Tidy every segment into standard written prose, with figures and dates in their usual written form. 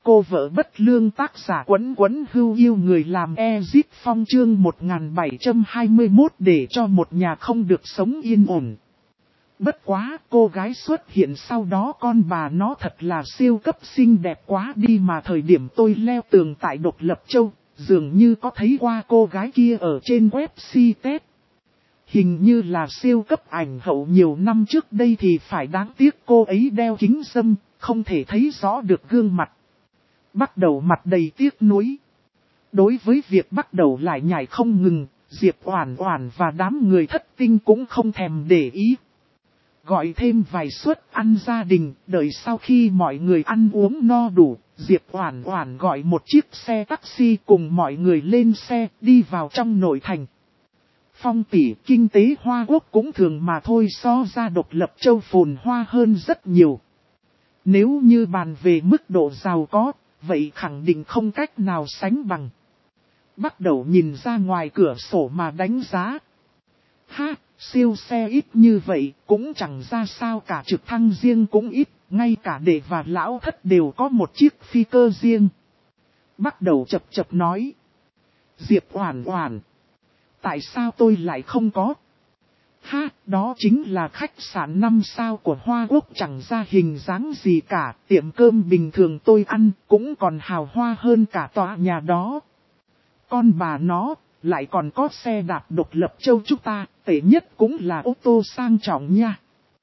Cô vợ bất lương tác giả Quấn Quấn Hưu yêu người làm Ezip Phong chương 1721 để cho một nhà không được sống yên ổn. Bất quá cô gái xuất hiện sau đó con bà nó thật là siêu cấp xinh đẹp quá đi mà thời điểm tôi leo tường tại Độc Lập Châu, dường như có thấy qua cô gái kia ở trên web CTED. Hình như là siêu cấp ảnh hậu nhiều năm trước đây thì phải đáng tiếc cô ấy đeo kính râm, không thể thấy rõ được gương mặt. Bắt đầu mặt đầy tiếc nuối. Đối với việc bắt đầu lại nhảy không ngừng, Diệp Oản Oản và đám người thất tinh cũng không thèm để ý. Gọi thêm vài suất ăn gia đình, đợi sau khi mọi người ăn uống no đủ, Diệp Oản Oản gọi một chiếc xe taxi cùng mọi người lên xe đi vào trong nội thành. Phong tỷ kinh tế Hoa Quốc cũng thường mà thôi so ra Độc Lập Châu phồn hoa hơn rất nhiều. Nếu như bàn về mức độ giàu có, vậy khẳng định không cách nào sánh bằng. Bắt đầu nhìn ra ngoài cửa sổ mà đánh giá. Ha, siêu xe ít như vậy cũng chẳng ra sao cả, trực thăng riêng cũng ít, ngay cả đệ và lão thất đều có một chiếc phi cơ riêng. Bắt đầu chập chập nói. Diệp Oản Oản, tại sao tôi lại không có? Ha, đó chính là khách sạn 5 sao của Hoa Quốc chẳng ra hình dáng gì cả, tiệm cơm bình thường tôi ăn cũng còn hào hoa hơn cả tòa nhà đó. Con bà nó, lại còn có xe đạp Độc Lập Châu chúng ta, tệ nhất cũng là ô tô sang trọng nha.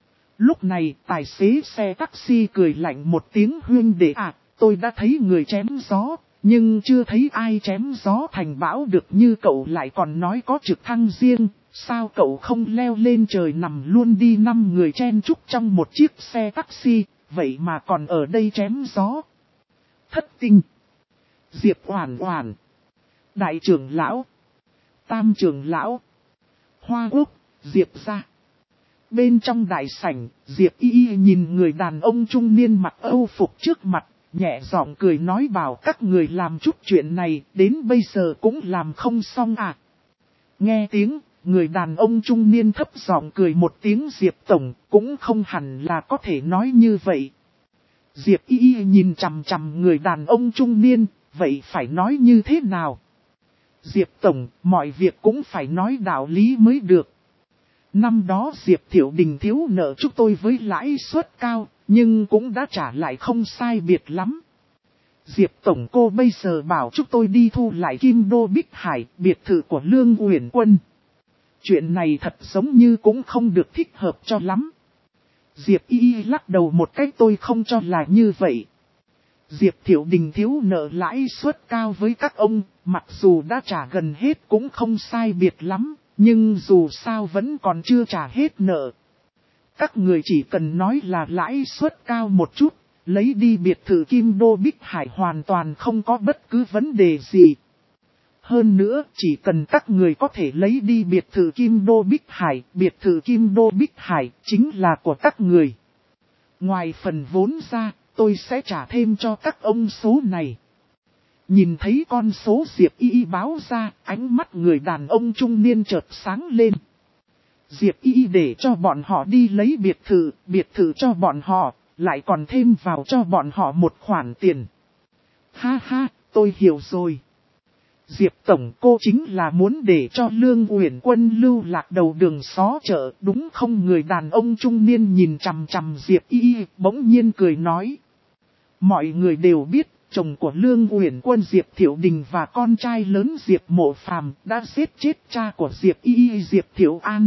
Lúc này, tài xế xe taxi cười lạnh một tiếng, huynh đệ à, tôi đã thấy người chém gió, nhưng chưa thấy ai chém gió thành bão được như cậu, lại còn nói có trực thăng riêng. Sao cậu không leo lên trời nằm luôn đi? 5 người chen chúc trong một chiếc xe taxi, vậy mà còn ở đây chém gió. Thất tinh, Diệp Oản Oản, đại trưởng lão, tam trưởng lão, Hoa Quốc, Diệp gia. Bên trong đại sảnh, Diệp Y nhìn người đàn ông trung niên mặc Âu phục trước mặt, nhẹ giọng cười nói bảo các người làm chút chuyện này, đến bây giờ cũng làm không xong à. Nghe tiếng, người đàn ông trung niên thấp giọng cười một tiếng. Diệp tổng cũng không hẳn là có thể nói như vậy. Diệp Y nhìn chằm chằm người đàn ông trung niên, vậy phải nói như thế nào? Diệp tổng, mọi việc cũng phải nói đạo lý mới được. Năm đó Diệp Thiệu Đình thiếu nợ chúng tôi với lãi suất cao, nhưng cũng đã trả lại không sai biệt lắm. Diệp tổng, cô bây giờ bảo chúng tôi đi thu lại Kim Đô Bích Hải, biệt thự của Lương Uyển Quân. Chuyện này thật giống như cũng không được thích hợp cho lắm. Diệp Y lắc đầu một cách, tôi không cho là như vậy. Diệp Thiệu Đình thiếu nợ lãi suất cao với các ông, mặc dù đã trả gần hết cũng không sai biệt lắm, nhưng dù sao vẫn còn chưa trả hết nợ. Các người chỉ cần nói là lãi suất cao một chút, lấy đi biệt thự Kim Đô Bích Hải hoàn toàn không có bất cứ vấn đề gì. Hơn nữa, chỉ cần các người có thể lấy đi biệt thự Kim Đô Bích Hải, biệt thự Kim Đô Bích Hải chính là của các người. Ngoài phần vốn ra, tôi sẽ trả thêm cho các ông số này. Nhìn thấy con số Diệp Y báo ra, ánh mắt người đàn ông trung niên chợt sáng lên. Diệp Y để cho bọn họ đi lấy biệt thự cho bọn họ, lại còn thêm vào cho bọn họ một khoản tiền. Ha ha, tôi hiểu rồi. Diệp tổng, cô chính là muốn để cho Lương Uyển Quân lưu lạc đầu đường xó chợ đúng không? Người đàn ông trung niên nhìn chằm chằm Diệp Y, bỗng nhiên cười nói. Mọi người đều biết, chồng của Lương Uyển Quân Diệp Thiệu Đình và con trai lớn Diệp Mộ Phàm đã giết chết cha của Diệp Y, Diệp Thiệu An.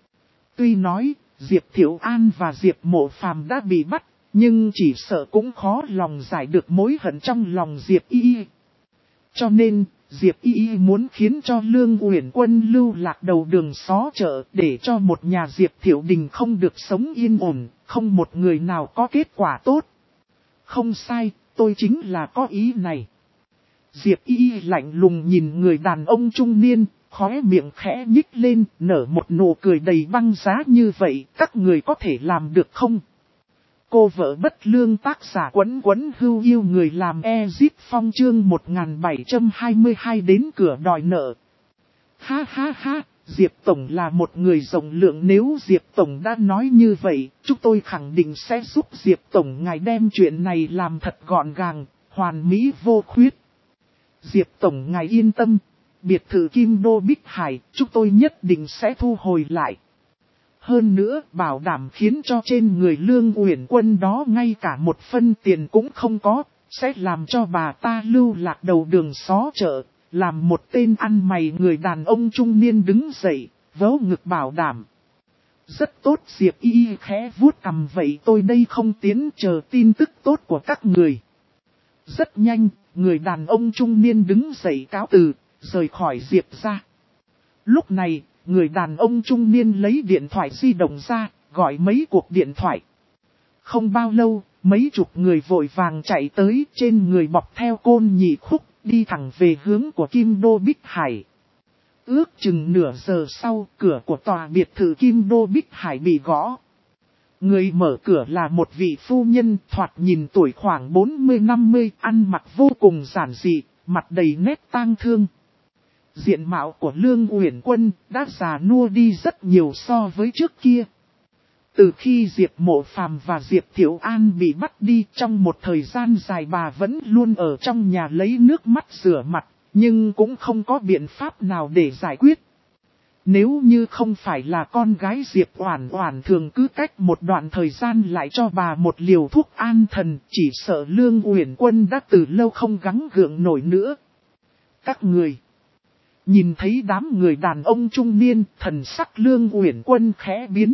Tuy nói, Diệp Thiệu An và Diệp Mộ Phàm đã bị bắt, nhưng chỉ sợ cũng khó lòng giải được mối hận trong lòng Diệp Y. Cho nên, Diệp Y muốn khiến cho Lương Uyển Quân lưu lạc đầu đường xó chợ, để cho một nhà Diệp Thiệu Đình không được sống yên ổn, không một người nào có kết quả tốt. Không sai, tôi chính là có ý này. Diệp Y lạnh lùng nhìn người đàn ông trung niên, khóe miệng khẽ nhích lên, nở một nụ cười đầy băng giá. Như vậy, các người có thể làm được không? Cô vợ bất lương tác giả Quấn Quấn Hưu yêu người làm Ezip Phong chương 1722 đến cửa đòi nợ. Ha ha ha, Diệp Tổng là một người rộng lượng, nếu Diệp Tổng đã nói như vậy, chúng tôi khẳng định sẽ giúp Diệp Tổng ngài đem chuyện này làm thật gọn gàng, hoàn mỹ vô khuyết. Diệp Tổng ngài yên tâm, biệt thự Kim Đô Bích Hải, chúng tôi nhất định sẽ thu hồi lại. Hơn nữa, bảo đảm khiến cho trên người Lương Uyển Quân đó ngay cả một phân tiền cũng không có, sẽ làm cho bà ta lưu lạc đầu đường xó chợ, làm một tên ăn mày. Người đàn ông trung niên đứng dậy, vớ ngực bảo đảm. Rất tốt, Diệp Y khẽ vuốt cằm, vậy tôi đây không tiến chờ tin tức tốt của các người. Rất nhanh, người đàn ông trung niên đứng dậy cáo từ, rời khỏi Diệp ra. Lúc này, người đàn ông trung niên lấy điện thoại di động ra, gọi mấy cuộc điện thoại. Không bao lâu, mấy chục người vội vàng chạy tới, trên người bọc theo côn nhị khúc, đi thẳng về hướng của Kim Đô Bích Hải. Ước chừng nửa giờ sau, cửa của tòa biệt thự Kim Đô Bích Hải bị gõ. Người mở cửa là một vị phu nhân, thoạt nhìn tuổi khoảng 40-50, ăn mặc vô cùng giản dị, mặt đầy nét tang thương. Diện mạo của Lương Uyển Quân đã già nua đi rất nhiều so với trước kia. Từ khi Diệp Mộ Phàm và Diệp Thiệu An bị bắt đi, trong một thời gian dài bà vẫn luôn ở trong nhà lấy nước mắt rửa mặt, nhưng cũng không có biện pháp nào để giải quyết. Nếu như không phải là con gái Diệp Oản Oản thường cứ cách một đoạn thời gian lại cho bà một liều thuốc an thần, chỉ sợ Lương Uyển Quân đã từ lâu không gắng gượng nổi nữa. Các người nhìn thấy đám người đàn ông trung niên, thần sắc Lương Uyển Quân khẽ biến.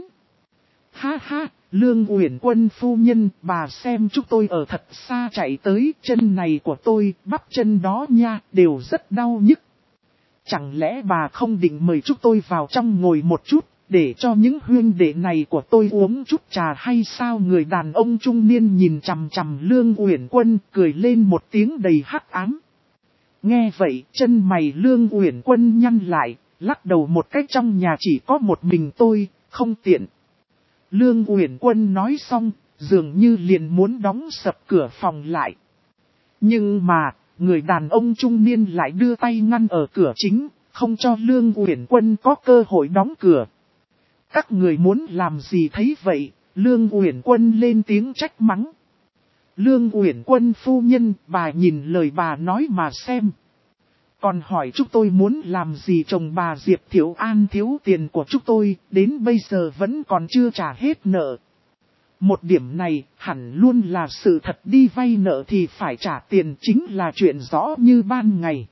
Ha ha, Lương Uyển Quân phu nhân, bà xem chúng tôi ở thật xa chạy tới, chân này của tôi, bắp chân đó nha, đều rất đau nhức. Chẳng lẽ bà không định mời chúng tôi vào trong ngồi một chút, để cho những huynh đệ này của tôi uống chút trà hay sao? Người đàn ông trung niên nhìn chằm chằm Lương Uyển Quân, cười lên một tiếng đầy hắc ám. Nghe vậy, chân mày Lương Uyển Quân nhăn lại, lắc đầu một cách, trong nhà chỉ có một mình tôi, không tiện. Lương Uyển Quân nói xong, dường như liền muốn đóng sập cửa phòng lại. Nhưng mà, người đàn ông trung niên lại đưa tay ngăn ở cửa chính, không cho Lương Uyển Quân có cơ hội đóng cửa. Các người muốn làm gì thấy vậy? Lương Uyển Quân lên tiếng trách mắng. Lương Uyển Quân phu nhân, bà nhìn lời bà nói mà xem. Còn hỏi chúng tôi muốn làm gì? Chồng bà Diệp Thiệu An thiếu tiền của chúng tôi, đến bây giờ vẫn còn chưa trả hết nợ. Một điểm này hẳn luôn là sự thật, đi vay nợ thì phải trả tiền, chính là chuyện rõ như ban ngày.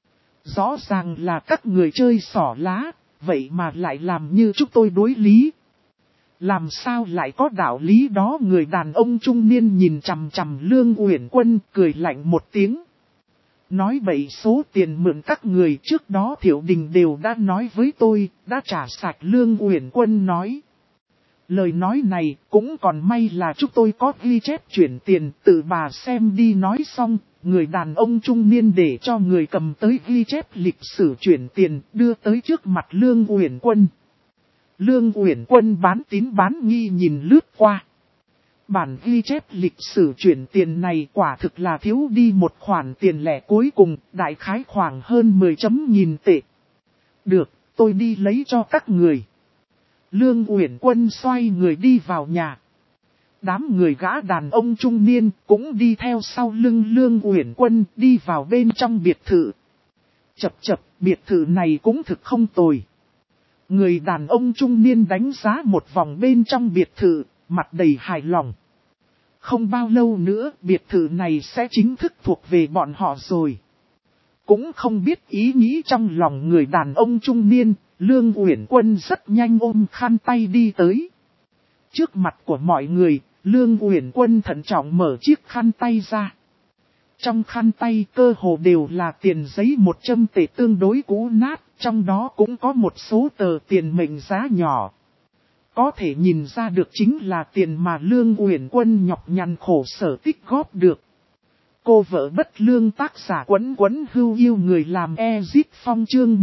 Rõ ràng là các người chơi xỏ lá, vậy mà lại làm như chúng tôi đối lý. Làm sao lại có đạo lý đó? Người đàn ông trung niên nhìn chằm chằm Lương Uyển Quân, cười lạnh một tiếng. Nói bậy, số tiền mượn các người trước đó Thiệu Đình đều đã nói với tôi, đã trả sạch. Lương Uyển Quân nói. Lời nói này cũng còn may là chúng tôi có ghi chép chuyển tiền, tự bà xem đi. Nói xong, người đàn ông trung niên để cho người cầm tới ghi chép lịch sử chuyển tiền, đưa tới trước mặt Lương Uyển Quân. Lương Uyển Quân bán tín bán nghi nhìn lướt qua. Bản ghi chép lịch sử chuyển tiền này quả thực là thiếu đi một khoản tiền lẻ cuối cùng, đại khái khoảng hơn 10.000 tệ. Được, tôi đi lấy cho các người. Lương Uyển Quân xoay người đi vào nhà. Đám người gã đàn ông trung niên cũng đi theo sau lưng Lương Uyển Quân đi vào bên trong biệt thự. Chập chập, biệt thự này cũng thực không tồi. Người đàn ông trung niên đánh giá một vòng bên trong biệt thự, mặt đầy hài lòng. Không bao lâu nữa, biệt thự này sẽ chính thức thuộc về bọn họ rồi. Cũng không biết ý nghĩ trong lòng người đàn ông trung niên, Lương Uyển Quân rất nhanh ôm khăn tay đi tới. Trước mặt của mọi người, Lương Uyển Quân thận trọng mở chiếc khăn tay ra. Trong khăn tay cơ hồ đều là tiền giấy 100 tệ tương đối cũ nát, trong đó cũng có một số tờ tiền mệnh giá nhỏ. Có thể nhìn ra được chính là tiền mà Lương Uyển Quân nhọc nhằn khổ sở tích góp được. Cô vợ bất lương tác giả Quấn Quấn Hưu Yêu Người làm Ezit Phong chương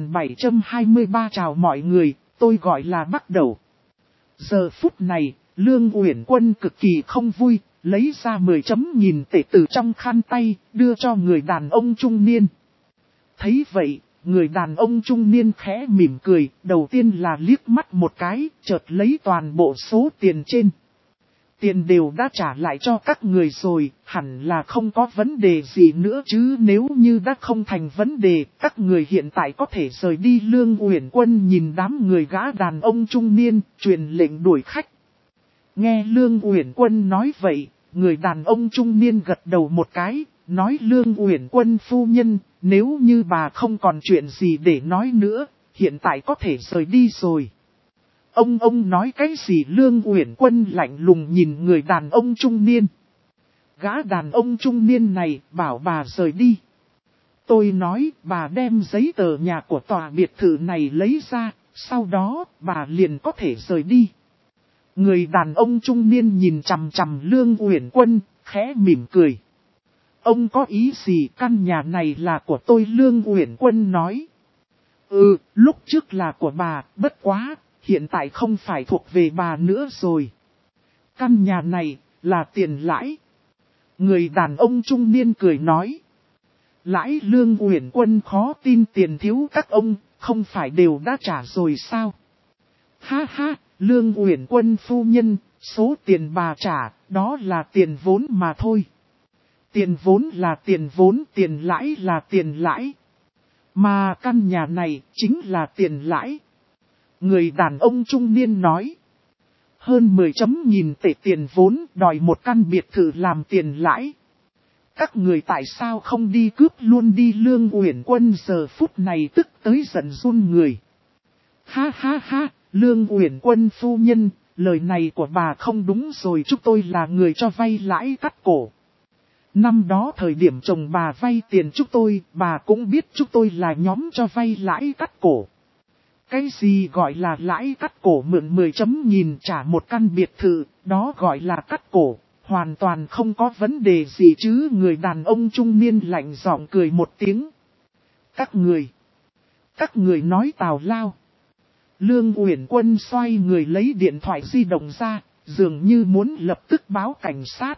1723. Chào mọi người, tôi gọi là Bắt Đầu. Giờ phút này, Lương Uyển Quân cực kỳ không vui, lấy ra 10.000 tệ từ trong khăn tay, đưa cho người đàn ông trung niên. Thấy vậy, người đàn ông trung niên khẽ mỉm cười, đầu tiên là liếc mắt một cái, chợt lấy toàn bộ số tiền trên. Tiền đều đã trả lại cho các người rồi, hẳn là không có vấn đề gì nữa chứ. Nếu như đã không thành vấn đề, các người hiện tại có thể rời đi. Lương Uyển Quân nhìn đám người gã đàn ông trung niên, truyền lệnh đuổi khách. Nghe Lương Uyển Quân nói vậy, người đàn ông trung niên gật đầu một cái, nói Lương Uyển Quân phu nhân, nếu như bà không còn chuyện gì để nói nữa, hiện tại có thể rời đi rồi. Ông nói cái gì? Lương Uyển Quân lạnh lùng nhìn người đàn ông trung niên. Gã đàn ông trung niên này bảo bà rời đi. Tôi nói bà đem giấy tờ nhà của tòa biệt thự này lấy ra, sau đó bà liền có thể rời đi. Người đàn ông trung niên nhìn chằm chằm Lương Uyển Quân, khẽ mỉm cười. Ông có ý gì? Căn nhà này là của tôi. Lương Uyển Quân nói. Lúc trước là của bà, bất quá, hiện tại không phải thuộc về bà nữa rồi. Căn nhà này, là tiền lãi. Người đàn ông trung niên cười nói. Lãi? Lương Uyển Quân khó tin. Tiền thiếu các ông, không phải đều đã trả rồi sao? Ha ha, Lương Uyển Quân phu nhân, số tiền bà trả, đó là tiền vốn mà thôi. Tiền vốn là tiền vốn, tiền lãi là tiền lãi. Mà căn nhà này chính là tiền lãi. Người đàn ông trung niên nói. Hơn 10.000 tệ tiền vốn, đòi một căn biệt thự làm tiền lãi. Các người tại sao không đi cướp luôn đi? Lương Uyển Quân giờ phút này tức tới giận run người. Ha ha ha, Lương Uyển Quân phu nhân, lời này của bà không đúng rồi. Chúng tôi là người cho vay lãi cắt cổ. Năm đó thời điểm chồng bà vay tiền chúng tôi, bà cũng biết chúng tôi là nhóm cho vay lãi cắt cổ. Cái gì gọi là lãi cắt cổ? Mượn 10.000 trả một căn biệt thự, đó gọi là cắt cổ, hoàn toàn không có vấn đề gì chứ. Người đàn ông trung niên lạnh giọng cười một tiếng. Các người nói tào lao. Lương Uyển Quân xoay người lấy điện thoại di động ra, dường như muốn lập tức báo cảnh sát.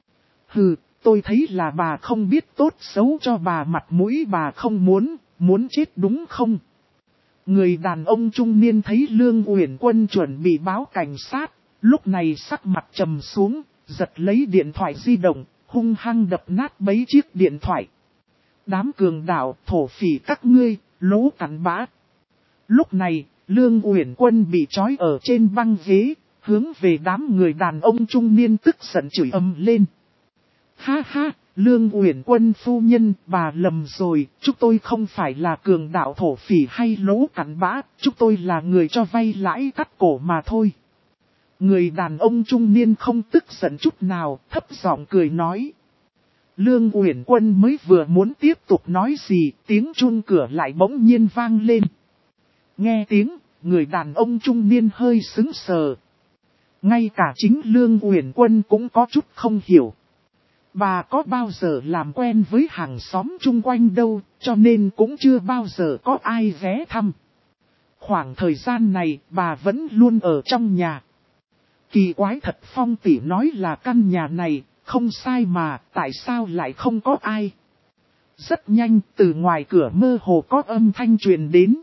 Hừ, tôi thấy là bà không biết tốt xấu cho bà mặt mũi, bà không muốn chết đúng không? Người đàn ông trung niên thấy Lương Uyển Quân chuẩn bị báo cảnh sát, lúc này sắc mặt trầm xuống, giật lấy điện thoại di động, hung hăng đập nát mấy chiếc điện thoại. Đám cường đạo, thổ phỉ các ngươi, lố cặn bã. Lúc này, Lương Uyển Quân bị trói ở trên băng ghế, hướng về đám người đàn ông trung niên tức giận chửi ầm lên. Ha ha, Lương Uyển Quân phu nhân, bà lầm rồi, chúng tôi không phải là cường đạo thổ phỉ hay lố cặn bã, chúng tôi là người cho vay lãi cắt cổ mà thôi. Người đàn ông trung niên không tức giận chút nào, thấp giọng cười nói. Lương Uyển Quân mới vừa muốn tiếp tục nói gì, tiếng chuông cửa lại bỗng nhiên vang lên. Nghe tiếng, người đàn ông trung niên hơi sững sờ. Ngay cả chính Lương Uyển Quân cũng có chút không hiểu. Bà có bao giờ làm quen với hàng xóm chung quanh đâu, cho nên cũng chưa bao giờ có ai ghé thăm. Khoảng thời gian này, bà vẫn luôn ở trong nhà. Kỳ quái thật, Phong tỷ nói là căn nhà này, không sai mà, tại sao lại không có ai? Rất nhanh, từ ngoài cửa mơ hồ có âm thanh truyền đến.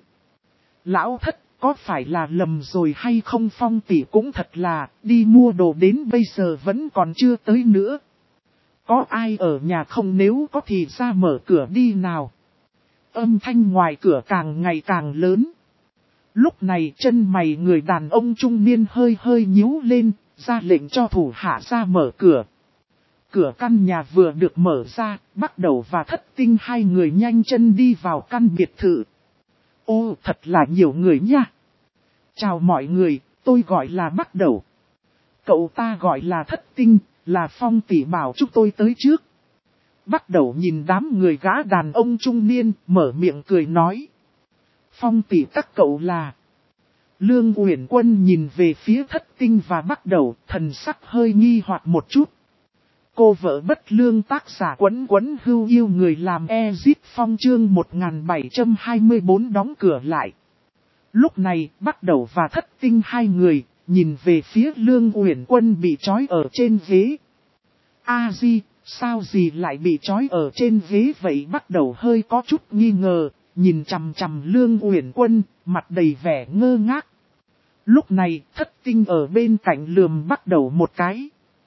Lão thất, có phải là lầm rồi hay không? Phong tỷ cũng thật là, đi mua đồ đến bây giờ vẫn còn chưa tới nữa. Có ai ở nhà không? Nếu có thì ra mở cửa đi nào. Âm thanh ngoài cửa càng ngày càng lớn. Lúc này chân mày người đàn ông trung niên hơi hơi nhíu lên, ra lệnh cho thủ hạ ra mở cửa. Cửa căn nhà vừa được mở ra, Bắt Đầu và Thất Tinh hai người nhanh chân đi vào căn biệt thự. Ô, thật là nhiều người nha. Chào mọi người, tôi gọi là Bắt Đầu. Cậu ta gọi là Thất Tinh, là Phong tỷ bảo chúng tôi tới trước. Bắt Đầu nhìn đám người gã đàn ông trung niên, mở miệng cười nói. Phong tỷ các cậu là... Lương Uyển Quân nhìn về phía Thất Tinh và Bắt Đầu, thần sắc hơi nghi hoặc một chút. Cô vợ bất lương tác giả Quấn Quấn hưu yêu người làm Ezit Phong chương 1724 đóng cửa lại. Lúc này, Bắt Đầu và Thất Tinh hai người, nhìn về phía Lương Uyển Quân bị trói ở trên ghế. A-di, sao gì lại bị trói ở trên ghế vậy? Bắt Đầu hơi có chút nghi ngờ, nhìn chằm chằm Lương Uyển Quân, mặt đầy vẻ ngơ ngác. Lúc này, Thất Tinh ở bên cạnh lườm Bắt Đầu một cái.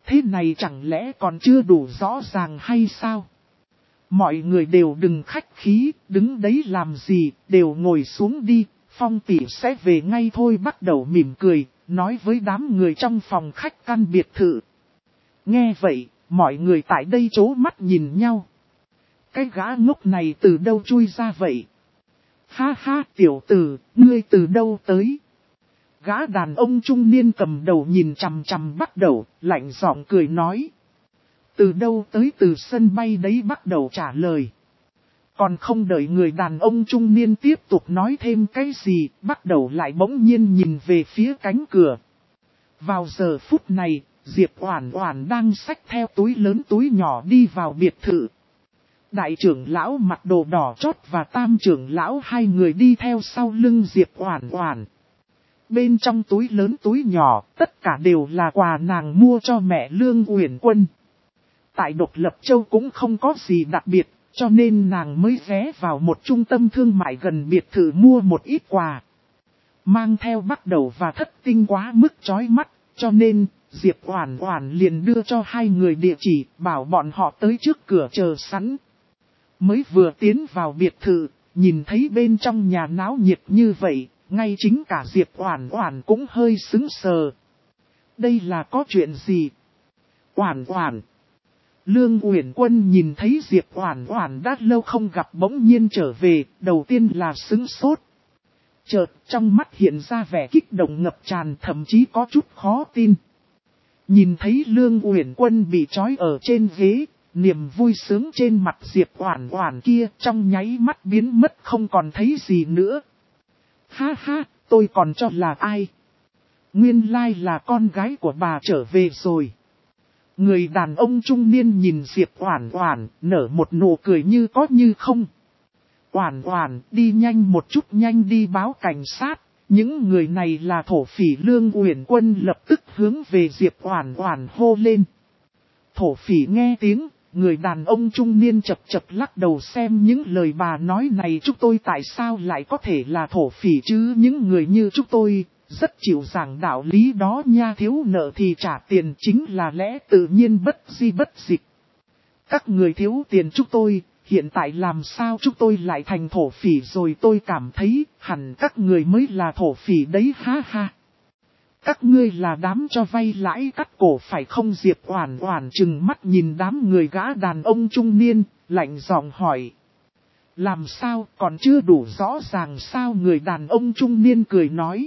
Thế này chẳng lẽ còn chưa đủ rõ ràng hay sao? Mọi người đều đừng khách khí, đứng đấy làm gì, đều ngồi xuống đi, Phong tỷ sẽ về ngay thôi. Bắt đầu mỉm cười, nói với đám người trong phòng khách căn biệt thự. Nghe vậy, mọi người tại đây trố mắt nhìn nhau. Cái gã ngốc này từ đâu chui ra vậy? Ha ha, tiểu tử, ngươi từ đâu tới? Gã đàn ông trung niên cầm đầu nhìn chằm chằm Bắt Đầu, lạnh giọng cười nói. Từ đâu tới? Từ sân bay đấy. Bắt Đầu trả lời. Còn không đợi người đàn ông trung niên tiếp tục nói thêm cái gì, Bắt Đầu lại bỗng nhiên nhìn về phía cánh cửa. Vào giờ phút này, Diệp Oản Oản đang xách theo túi lớn túi nhỏ đi vào biệt thự. Đại trưởng lão mặc đồ đỏ chót và tam trưởng lão hai người đi theo sau lưng Diệp Oản Oản. Bên trong túi lớn túi nhỏ, tất cả đều là quà nàng mua cho mẹ Lương Uyển Quân. Tại Độc Lập Châu cũng không có gì đặc biệt, cho nên nàng mới ghé vào một trung tâm thương mại gần biệt thự mua một ít quà. Mang theo Bắt Đầu và Thất Tinh quá mức chói mắt, cho nên Diệp Oản Oản liền đưa cho hai người địa chỉ, bảo bọn họ tới trước cửa chờ sẵn. Mới vừa tiến vào biệt thự, nhìn thấy bên trong nhà náo nhiệt như vậy, ngay chính cả Diệp Oản Oản cũng hơi sững sờ. Đây là có chuyện gì? Oản Oản. Lương Uyển Quân nhìn thấy Diệp Oản Oản đã lâu không gặp bỗng nhiên trở về, đầu tiên là sững sốt. Chợt trong mắt hiện ra vẻ kích động ngập tràn, thậm chí có chút khó tin. Nhìn thấy Lương Uyển Quân bị trói ở trên ghế, niềm vui sướng trên mặt Diệp Oản Oản kia trong nháy mắt biến mất không còn thấy gì nữa. Ha ha, tôi còn cho là ai? Nguyên lai là con gái của bà trở về rồi. Người đàn ông trung niên nhìn Diệp Oản Oản, nở một nụ cười như có như không. Oản Oản, đi nhanh một chút, nhanh đi báo cảnh sát. Những người này là thổ phỉ. Lương Uyển Quân lập tức hướng về Diệp Oản Oản hô lên. Thổ phỉ nghe tiếng, người đàn ông trung niên chập chập lắc đầu, xem những lời bà nói này chúng tôi tại sao lại có thể là thổ phỉ chứ? Những người như chúng tôi rất chịu giảng đạo lý đó nha, thiếu nợ thì trả tiền chính là lẽ tự nhiên bất di bất dịch. Các người thiếu tiền chúng tôi, hiện tại làm sao chúng tôi lại thành thổ phỉ rồi? Tôi cảm thấy hẳn các người mới là thổ phỉ đấy, ha ha. Các ngươi là đám cho vay lãi cắt cổ phải không? Diệp Oản Oản trừng mắt nhìn đám người gã đàn ông trung niên, lạnh giọng hỏi. Làm sao, còn chưa đủ rõ ràng sao? Người đàn ông trung niên cười nói.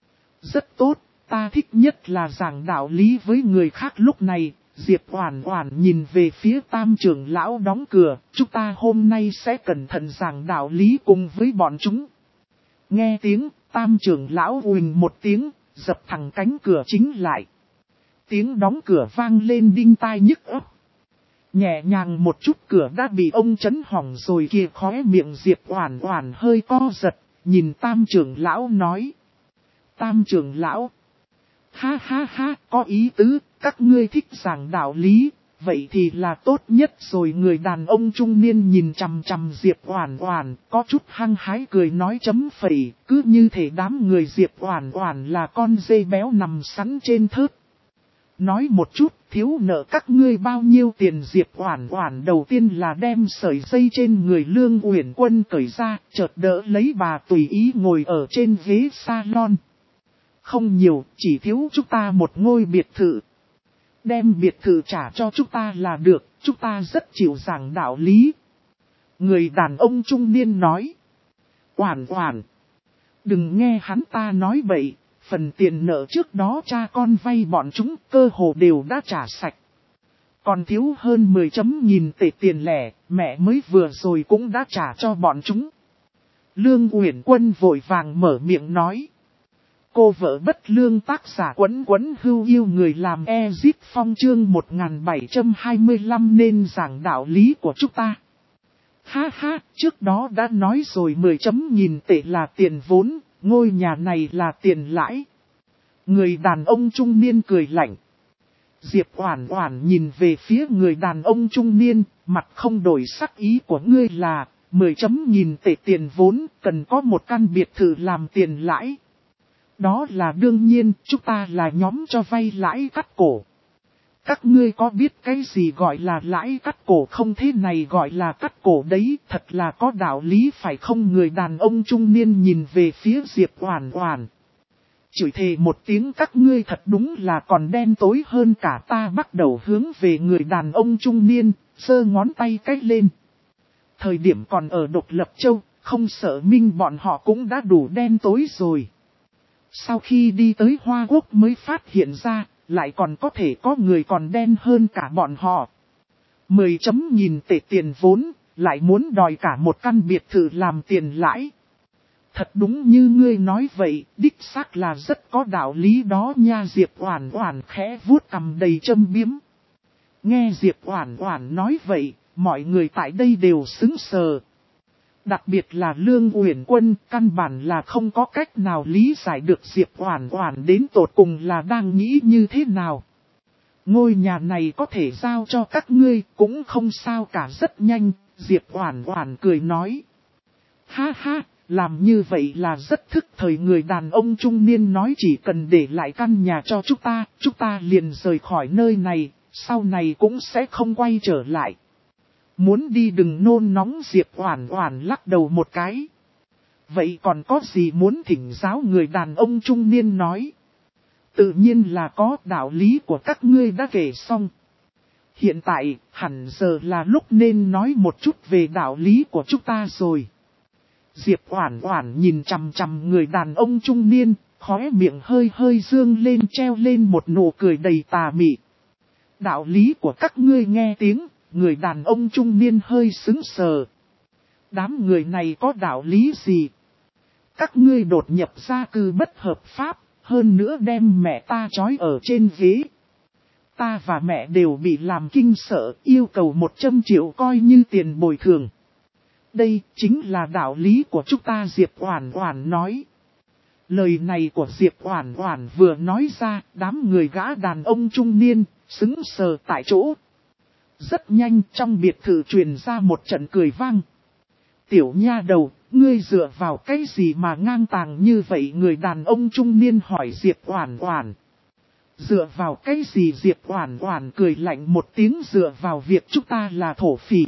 Rất tốt, ta thích nhất là giảng đạo lý với người khác. Lúc này, Diệp Oản Oản nhìn về phía tam trưởng lão đóng cửa, chúng ta hôm nay sẽ cẩn thận giảng đạo lý cùng với bọn chúng. Nghe tiếng, tam trưởng lão uỳnh một tiếng, dập thẳng cánh cửa chính lại. Tiếng đóng cửa vang lên đinh tai nhức óc. Nhẹ nhàng một chút cửa đã bị ông chấn hỏng rồi kìa. Khóe miệng Diệp Oản Oản hơi co giật, nhìn tam trưởng lão nói. Tam trưởng lão. Ha ha ha, có ý tứ, các ngươi thích giảng đạo lý, vậy thì là tốt nhất rồi. Người đàn ông trung niên nhìn chằm chằm Diệp Oản Oản, có chút hăng hái cười nói chấm phẩy, cứ như thể đám người Diệp Oản Oản là con dê béo nằm sẵn trên thớt. Nói một chút, thiếu nợ các ngươi bao nhiêu tiền? Diệp Oản Oản đầu tiên là đem sợi dây trên người Lương Uyển Quân cởi ra, chợt đỡ lấy bà tùy ý ngồi ở trên ghế salon. Không nhiều, chỉ thiếu chúng ta một ngôi biệt thự. Đem biệt thự trả cho chúng ta là được, chúng ta rất chịu giảng đạo lý. Người đàn ông trung niên nói. Oản Oản, đừng nghe hắn ta nói bậy, phần tiền nợ trước đó cha con vay bọn chúng cơ hồ đều đã trả sạch. Còn thiếu hơn 10.000 tệ tiền lẻ, mẹ mới vừa rồi cũng đã trả cho bọn chúng. Lương Uyển Quân vội vàng mở miệng nói. Cô vợ bất lương. Tác giả Quấn Quấn Hưu yêu người làm Ezip Phong chương 1725 nên giảng đạo lý của chúng ta. Ha ha, trước đó đã nói rồi 10.000 tệ là tiền vốn, ngôi nhà này là tiền lãi. Người đàn ông trung niên cười lạnh. Diệp Oản Oản nhìn về phía người đàn ông trung niên, mặt không đổi sắc. Ý của ngươi là 10.000 tệ tiền vốn, cần có một căn biệt thự làm tiền lãi. Đó là đương nhiên, chúng ta là nhóm cho vay lãi cắt cổ. Các ngươi có biết cái gì gọi là lãi cắt cổ không, thế này gọi là cắt cổ đấy, thật là có đạo lý phải không? Người đàn ông trung niên nhìn về phía Diệp Oản Oản. Chửi thề một tiếng, các ngươi thật đúng là còn đen tối hơn cả ta. Bắt đầu hướng về người đàn ông trung niên, giơ ngón tay cách lên. Thời điểm còn ở Độc Lập Châu, không sợ Minh bọn họ cũng đã đủ đen tối rồi. Sau khi đi tới Hoa Quốc mới phát hiện ra, lại còn có thể có người còn đen hơn cả bọn họ. 10.000 tệ tiền vốn, lại muốn đòi cả một căn biệt thự làm tiền lãi. Thật đúng như ngươi nói vậy, đích xác là rất có đạo lý đó nha. Diệp Oản Oản khẽ vuốt cằm đầy châm biếm. Nghe Diệp Oản Oản nói vậy, mọi người tại đây đều sững sờ. Đặc biệt là Lương Uyển Quân, căn bản là không có cách nào lý giải được Diệp Oản Oản đến tột cùng là đang nghĩ như thế nào. Ngôi nhà này có thể giao cho các ngươi, cũng không sao cả, rất nhanh, Diệp Oản Oản cười nói. Ha ha, làm như vậy là rất thức thời. Người đàn ông trung niên nói chỉ cần để lại căn nhà cho chúng ta liền rời khỏi nơi này, sau này cũng sẽ không quay trở lại. Muốn đi đừng nôn nóng. Diệp Oản Oản lắc đầu một cái. Vậy còn có gì muốn thỉnh giáo? Người đàn ông trung niên nói. Tự nhiên là có, đạo lý của các ngươi đã kể xong. Hiện tại, hẳn giờ là lúc nên nói một chút về đạo lý của chúng ta rồi. Diệp Oản Oản nhìn chằm chằm người đàn ông trung niên, khóe miệng hơi hơi dương lên, treo lên một nụ cười đầy tà mị. Đạo lý của các ngươi nghe tiếng, người đàn ông trung niên hơi sững sờ. Đám người này có đạo lý gì? Các ngươi đột nhập gia cư bất hợp pháp, hơn nữa đem mẹ ta trói ở trên ghế. Ta và mẹ đều bị làm kinh sợ, yêu cầu 100 triệu coi như tiền bồi thường. Đây chính là đạo lý của chúng ta. Diệp Oản Oản nói. Lời này của Diệp Oản Oản vừa nói ra, đám người gã đàn ông trung niên sững sờ tại chỗ. Rất nhanh trong biệt thự truyền ra một trận cười vang. Tiểu nha đầu, ngươi dựa vào cái gì mà ngang tàng như vậy? Người đàn ông trung niên hỏi Diệp Oản Oản. Dựa vào cái gì? Diệp Oản Oản cười lạnh một tiếng. Dựa vào việc chúng ta là thổ phỉ.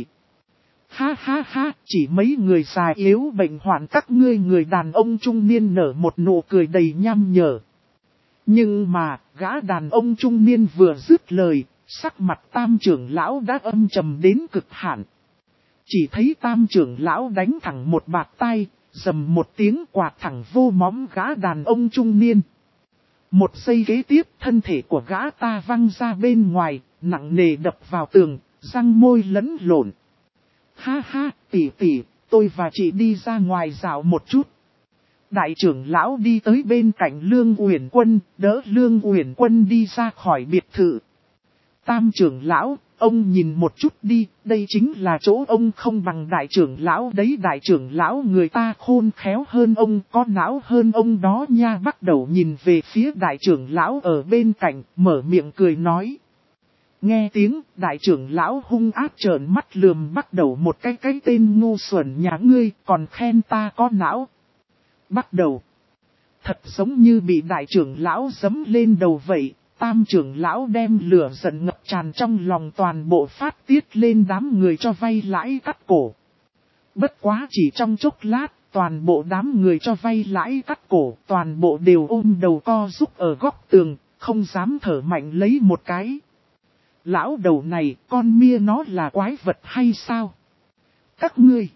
Ha ha ha, chỉ mấy người già yếu bệnh hoạn các ngươi. Người đàn ông trung niên nở một nụ cười đầy nham nhở. Nhưng mà, gã đàn ông trung niên vừa dứt lời, sắc mặt Tam trưởng lão đã âm trầm đến cực hạn. Chỉ thấy Tam trưởng lão đánh thẳng một bạt tay, rầm một tiếng quạt thẳng vô móng gã đàn ông trung niên. Một giây kế tiếp, thân thể của gã ta văng ra bên ngoài, nặng nề đập vào tường, răng môi lẫn lộn. Ha ha, tỷ tỷ, tôi và chị đi ra ngoài dạo một chút. Đại trưởng lão đi tới bên cạnh Lương Uyển Quân, đỡ Lương Uyển Quân đi ra khỏi biệt thự. Tam trưởng lão, ông nhìn một chút đi, đây chính là chỗ ông không bằng đại trưởng lão đấy. Đại trưởng lão người ta khôn khéo hơn ông, có não hơn ông đó nha. Bắt đầu nhìn về phía đại trưởng lão ở bên cạnh, mở miệng cười nói. Nghe tiếng, đại trưởng lão hung ác trợn mắt lườm bắt đầu một cái tên ngu xuẩn nhà ngươi, còn khen ta có não. Bắt đầu. Thật giống như bị đại trưởng lão giẫm lên đầu vậy. Tam trưởng lão đem lửa giận ngập tràn trong lòng toàn bộ phát tiết lên đám người cho vay lãi cắt cổ. Bất quá chỉ trong chốc lát, toàn bộ đám người cho vay lãi cắt cổ, toàn bộ đều ôm đầu co rúc ở góc tường, không dám thở mạnh lấy một cái. Lão đầu này, con mia nó là quái vật hay sao? Các ngươi!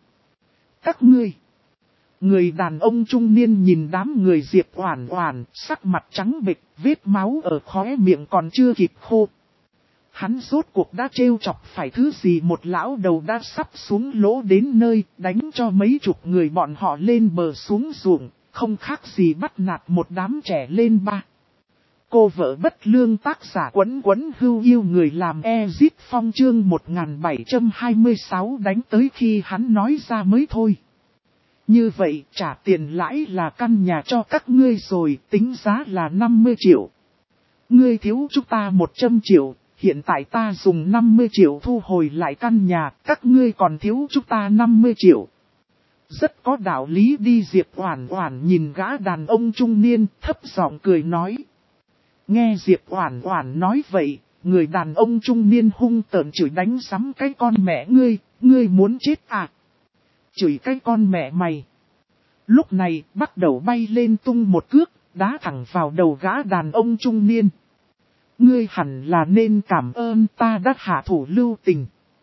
Người đàn ông trung niên nhìn đám người Diệp Oản Oản, sắc mặt trắng bệch, vết máu ở khóe miệng còn chưa kịp khô. Hắn rốt cuộc đã trêu chọc phải thứ gì? Một lão đầu đã sắp xuống lỗ đến nơi, đánh cho mấy chục người bọn họ lên bờ xuống ruộng, không khác gì bắt nạt một đám trẻ lên ba. Cô vợ bất lương. Tác giả Quấn Quấn Hưu Yêu người làm Ezit Phong chương 1726 đánh tới khi hắn nói ra mới thôi. Như vậy trả tiền lãi là căn nhà cho các ngươi rồi, tính giá là 50 triệu. Ngươi thiếu chúng ta 100 triệu, hiện tại ta dùng 50 triệu thu hồi lại căn nhà, các ngươi còn thiếu chúng ta 50 triệu. Rất có đạo lý đi. Diệp Oản Oản nhìn gã đàn ông trung niên, thấp giọng cười nói. Nghe Diệp Oản Oản nói vậy, người đàn ông trung niên hung tợn chửi đánh sắm cái con mẹ ngươi muốn chết à? Chửi cái con mẹ mày. Lúc này bắt đầu bay lên tung một cước, đá thẳng vào đầu gã đàn ông trung niên. Ngươi hẳn là nên cảm ơn ta đã hạ thủ lưu tình.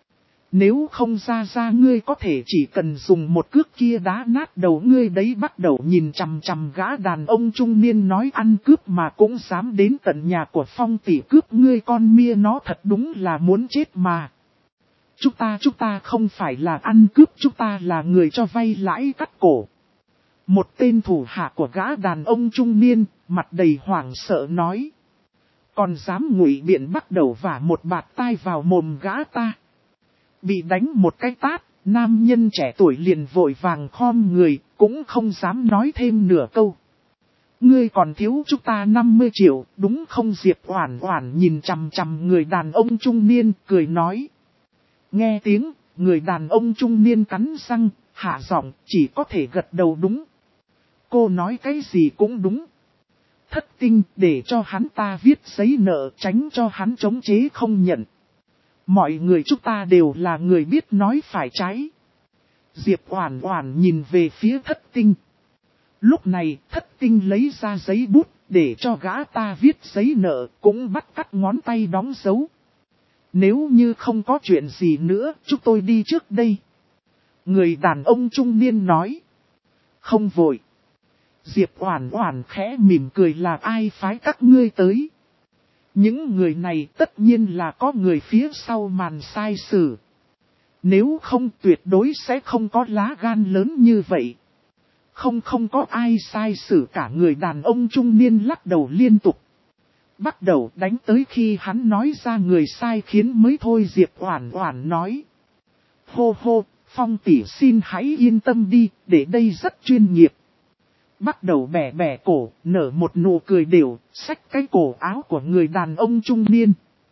Nếu không ra ngươi có thể chỉ cần dùng một cước kia đá nát đầu ngươi đấy. Bắt đầu nhìn chằm chằm gã đàn ông trung niên nói ăn cướp mà cũng dám đến tận nhà của Phong tỷ cướp ngươi con mia nó thật đúng là muốn chết mà. Chúng ta không phải là ăn cướp, chúng ta là người cho vay lãi cắt cổ. Một tên thủ hạ của gã đàn ông trung niên, mặt đầy hoảng sợ nói. Còn dám ngụy biện bắt đầu vả một bạt tai vào mồm gã ta. Bị đánh một cái tát, nam nhân trẻ tuổi liền vội vàng khom người, cũng không dám nói thêm nửa câu. Ngươi còn thiếu chúng ta 50 triệu, đúng không? Diệp Oản Oản nhìn chằm chằm người đàn ông trung niên, cười nói. Nghe tiếng, người đàn ông trung niên cắn răng, hạ giọng, chỉ có thể gật đầu đúng. Cô nói cái gì cũng đúng. Thất tinh để cho hắn ta viết giấy nợ, tránh cho hắn chống chế không nhận. Mọi người chúng ta đều là người biết nói phải trái. Diệp Oản Oản nhìn về phía Thất tinh. Lúc này Thất tinh lấy ra giấy bút để cho gã ta viết giấy nợ, cũng bắt cắt ngón tay đóng dấu. Nếu như không có chuyện gì nữa, chúng tôi đi trước đây. Người đàn ông trung niên nói. Không vội. Diệp Oản Oản khẽ mỉm cười là ai phái các ngươi tới. Những người này tất nhiên là có người phía sau màn sai sử. Nếu không tuyệt đối sẽ không có lá gan lớn như vậy. Không có ai sai sử cả. Người đàn ông trung niên lắc đầu liên tục. Bắt đầu đánh tới khi hắn nói ra người sai khiến mới thôi. Diệp Oản Oản nói. Hô hô, Phong tỷ xin hãy yên tâm đi, để đây rất chuyên nghiệp. Bắt đầu bẻ bẻ cổ, nở một nụ cười đều, xách cái cổ áo của người đàn ông trung niên.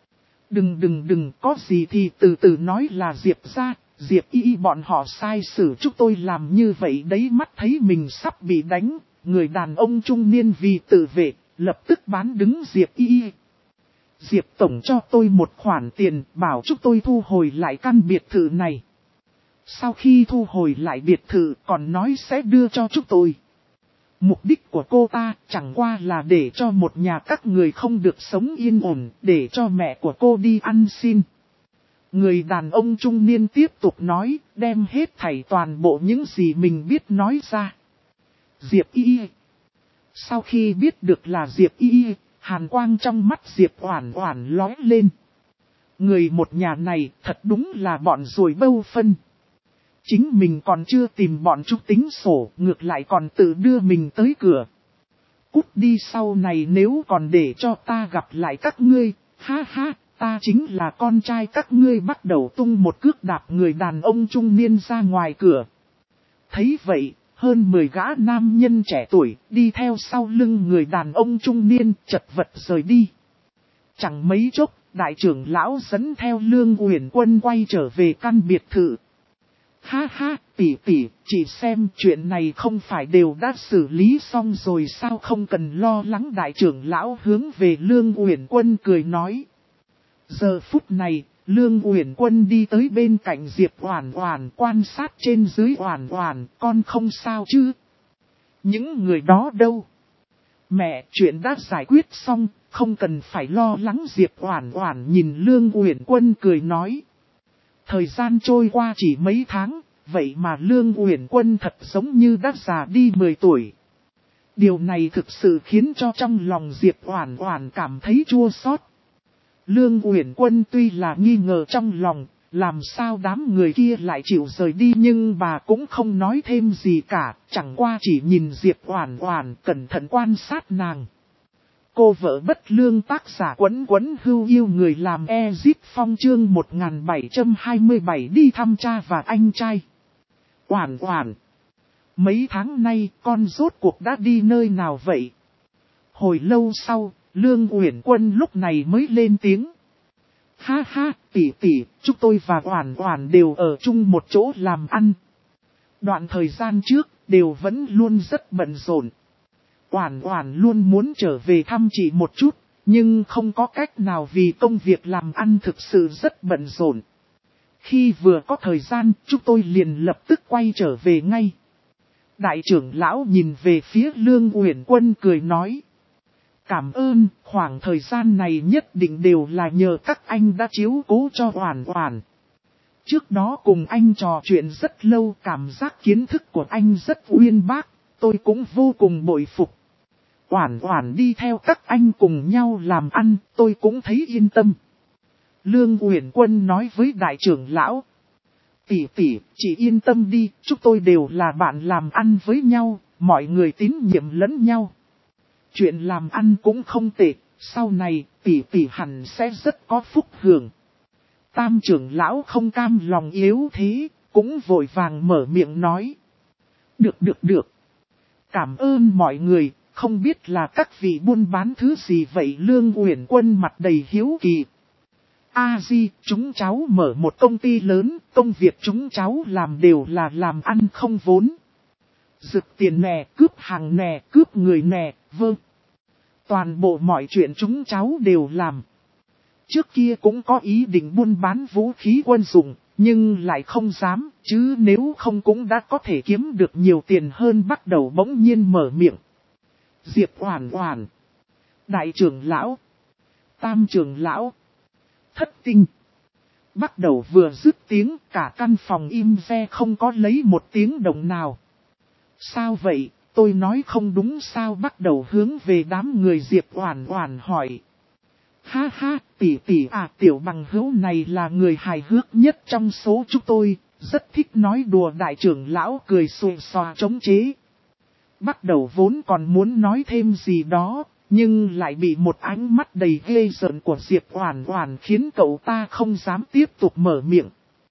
Đừng, có gì thì từ từ nói là Diệp ra, Diệp y bọn họ sai xử chúng tôi làm như vậy đấy. Mắt thấy mình sắp bị đánh, người đàn ông trung niên vì tự vệ, lập tức bán đứng Diệp y. Diệp tổng cho tôi một khoản tiền, bảo chúng tôi thu hồi lại căn biệt thự này. Sau khi thu hồi lại biệt thự còn nói sẽ đưa cho chúng tôi. Mục đích của cô ta chẳng qua là để cho một nhà các người không được sống yên ổn, để cho mẹ của cô đi ăn xin. Người đàn ông trung niên tiếp tục nói, đem hết thảy toàn bộ những gì mình biết nói ra. Diệp y. Sau khi biết được là Diệp y, hàn quang trong mắt Diệp Oản Oản lóe lên. Người một nhà này thật đúng là bọn ruồi bâu phân. Chính mình còn chưa tìm bọn chúng tính sổ, ngược lại còn tự đưa mình tới cửa. Cút đi, sau này nếu còn để cho ta gặp lại các ngươi, ha ha, ta chính là con trai các ngươi. Bắt đầu tung một cước đạp người đàn ông trung niên ra ngoài cửa. Thấy vậy, hơn 10 gã nam nhân trẻ tuổi đi theo sau lưng người đàn ông trung niên chật vật rời đi. Chẳng mấy chốc, đại trưởng lão dẫn theo Lương Uyển Quân quay trở về căn biệt thự. Ha ha, tỷ, chỉ xem chuyện này không phải đều đã xử lý xong rồi sao, không cần lo lắng. Đại trưởng lão hướng về Lương Uyển Quân cười nói. Giờ phút này, Lương Uyển Quân đi tới bên cạnh Diệp Oản Oản, quan sát trên dưới. Oản Oản, con không sao chứ? Những người đó đâu? Mẹ, chuyện đã giải quyết xong, không cần phải lo lắng. Diệp Oản Oản nhìn Lương Uyển Quân cười nói. Thời gian trôi qua chỉ mấy tháng, vậy mà Lương Uyển Quân thật giống như đã già đi 10 tuổi. Điều này thực sự khiến cho trong lòng Diệp Oản Oản cảm thấy chua xót. Lương Uyển Quân tuy là nghi ngờ trong lòng, làm sao đám người kia lại chịu rời đi, nhưng bà cũng không nói thêm gì cả, chẳng qua chỉ nhìn Diệp Oản Oản cẩn thận quan sát nàng. Cô vợ bất lương, tác giả Quấn Quấn Hưu yêu người làm Ezip Phong, chương 1727 đi thăm cha và anh trai. Oản Oản, mấy tháng nay con rốt cuộc đã đi nơi nào vậy? Hồi lâu sau, Lương Uyển Quân lúc này mới lên tiếng. Ha ha, tỷ, chúng tôi và Oản Oản đều ở chung một chỗ làm ăn. Đoạn thời gian trước, đều vẫn luôn rất bận rộn. Oản Oản luôn muốn trở về thăm chị một chút, Nhưng không có cách nào vì công việc làm ăn thực sự rất bận rộn. Khi vừa có thời gian, chúng tôi liền lập tức quay trở về ngay. Đại trưởng lão nhìn về phía Lương Uyển Quân cười nói. Cảm ơn, khoảng thời gian này nhất định đều là nhờ các anh đã chiếu cố cho Oản Oản. Trước đó cùng anh trò chuyện rất lâu, cảm giác kiến thức của anh rất uyên bác, tôi cũng vô cùng bội phục. Oản Oản đi theo các anh cùng nhau làm ăn, tôi cũng thấy yên tâm. Lương Uyển Quân nói với đại trưởng lão. Tỷ, chị yên tâm đi, chúng tôi đều là bạn làm ăn với nhau, mọi người tín nhiệm lẫn nhau. Chuyện làm ăn cũng không tệ, sau này tỷ hẳn sẽ rất có phúc hưởng. Tam trưởng lão không cam lòng yếu thế, cũng vội vàng mở miệng nói. Được. Cảm ơn mọi người, không biết là các vị buôn bán thứ gì vậy? Lương Uyển Quân mặt đầy hiếu kỳ. A-di, chúng cháu mở một công ty lớn, công việc chúng cháu làm đều là làm ăn không vốn. Rực tiền nè, cướp hàng nè, cướp người nè, vâng. Toàn bộ mọi chuyện chúng cháu đều làm. Trước kia cũng có ý định buôn bán vũ khí quân dụng, nhưng lại không dám, chứ nếu không cũng đã có thể kiếm được nhiều tiền hơn. Bắt đầu bỗng nhiên mở miệng. Diệp Oản Oản, đại trưởng lão, tam trưởng lão, thất tinh. Bắt đầu vừa dứt tiếng, cả căn phòng im re không có lấy một tiếng động nào. Sao vậy, tôi nói không đúng sao? Bắt đầu hướng về đám người Diệp Oản Oản hỏi. Ha ha, tỷ à, tiểu bằng hữu này là người hài hước nhất trong số chúng tôi, rất thích nói đùa. Đại trưởng lão cười xòa xòa chống chế. Bắt đầu vốn còn muốn nói thêm gì đó, nhưng lại bị một ánh mắt đầy ghê rợn của Diệp Oản Oản khiến cậu ta không dám tiếp tục mở miệng.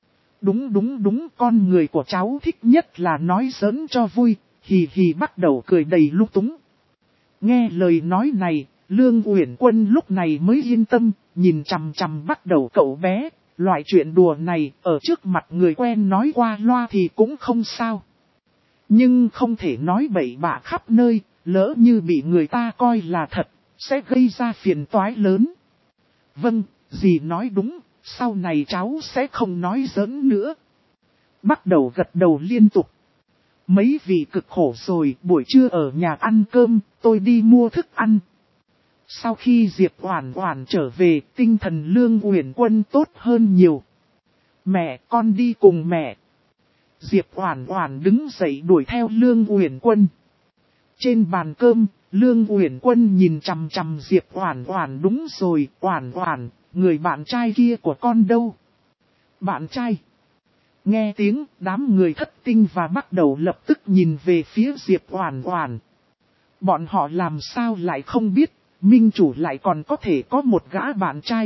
Đúng, con người của cháu thích nhất là nói giỡn cho vui, hì hì. Bắt đầu cười đầy lung túng. Nghe lời nói này, Lương Uyển Quân lúc này mới yên tâm, nhìn chằm chằm bắt đầu cậu bé, loại chuyện đùa này ở trước mặt người quen nói qua loa thì cũng không sao. Nhưng không thể nói bậy bạ khắp nơi, lỡ như bị người ta coi là thật, sẽ gây ra phiền toái lớn. Vâng, dì nói đúng, sau này cháu sẽ không nói giỡn nữa. Bắt đầu gật đầu liên tục. Mấy vị cực khổ rồi, buổi trưa ở nhà ăn cơm, tôi đi mua thức ăn. Sau khi Diệp Oản Oản trở về, tinh thần Lương Uyển Quân tốt hơn nhiều. Mẹ, con đi cùng mẹ. Diệp Oản Oản đứng dậy đuổi theo Lương Uyển Quân. Trên bàn cơm, Lương Uyển Quân nhìn chằm chằm Diệp Oản Oản. Đúng rồi, Oản Oản, người bạn trai kia của con đâu? Bạn trai? Nghe tiếng, đám người thất tinh và bắt đầu lập tức nhìn về phía Diệp Oản Oản. Bọn họ làm sao lại không biết, minh chủ lại còn có thể có một gã bạn trai.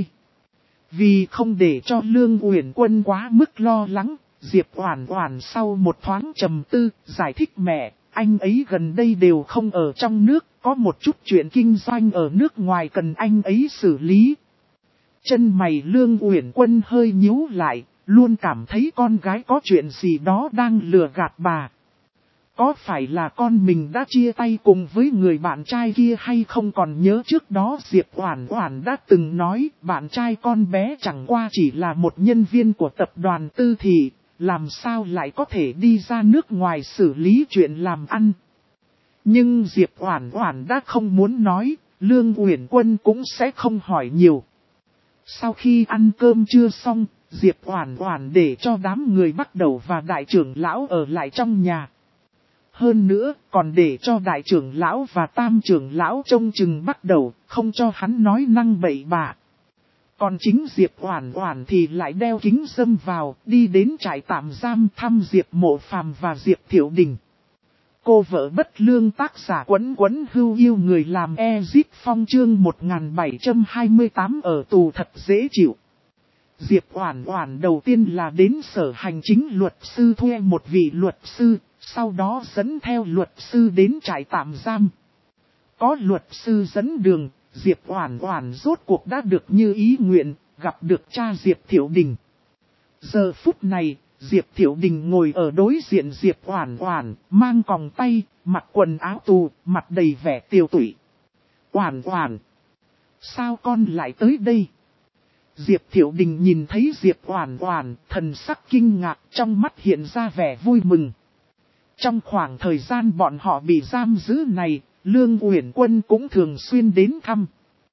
Vì không để cho Lương Uyển Quân quá mức lo lắng, Diệp Oản Oản sau một thoáng trầm tư, giải thích mẹ, anh ấy gần đây đều không ở trong nước, có một chút chuyện kinh doanh ở nước ngoài cần anh ấy xử lý. Chân mày Lương Uyển Quân hơi nhíu lại, luôn cảm thấy con gái có chuyện gì đó đang lừa gạt bà. Có phải là con mình đã chia tay cùng với người bạn trai kia hay không? Còn nhớ trước đó Diệp Oản Oản đã từng nói bạn trai con bé chẳng qua chỉ là một nhân viên của tập đoàn Tư Thị, làm sao lại có thể đi ra nước ngoài xử lý chuyện làm ăn. Nhưng Diệp Oản Oản đã không muốn nói, Lương Uyển Quân cũng sẽ không hỏi nhiều. Sau khi ăn cơm trưa xong, Diệp Oản Oản để cho đám người bắt đầu và đại trưởng lão ở lại trong nhà. Hơn nữa, còn để cho đại trưởng lão và tam trưởng lão trông chừng bắt đầu, không cho hắn nói năng bậy bạ. Còn chính Diệp Oản Oản thì lại đeo kính râm vào, đi đến trại tạm giam thăm Diệp Mộ Phàm và Diệp Thiệu Đình. Cô vợ bất lương tác giả Quấn hưu yêu người làm Ezip Phong chương 1728 ở tù thật dễ chịu. Diệp Oản Oản đầu tiên là đến sở hành chính luật sư thuê một vị luật sư, sau đó dẫn theo luật sư đến trại tạm giam. Có luật sư dẫn đường, Diệp Oản Oản rốt cuộc đã được như ý nguyện, gặp được cha Diệp Thiệu Đình. Giờ phút này, Diệp Thiệu Đình ngồi ở đối diện Diệp Oản Oản, mang còng tay, mặc quần áo tù, mặt đầy vẻ tiều tụy. Oản Oản, Sao con lại tới đây? Diệp Thiệu Đình nhìn thấy Diệp Oản Oản, thần sắc kinh ngạc, trong mắt hiện ra vẻ vui mừng. Trong khoảng thời gian bọn họ bị giam giữ này, Lương Uyển Quân cũng thường xuyên đến thăm.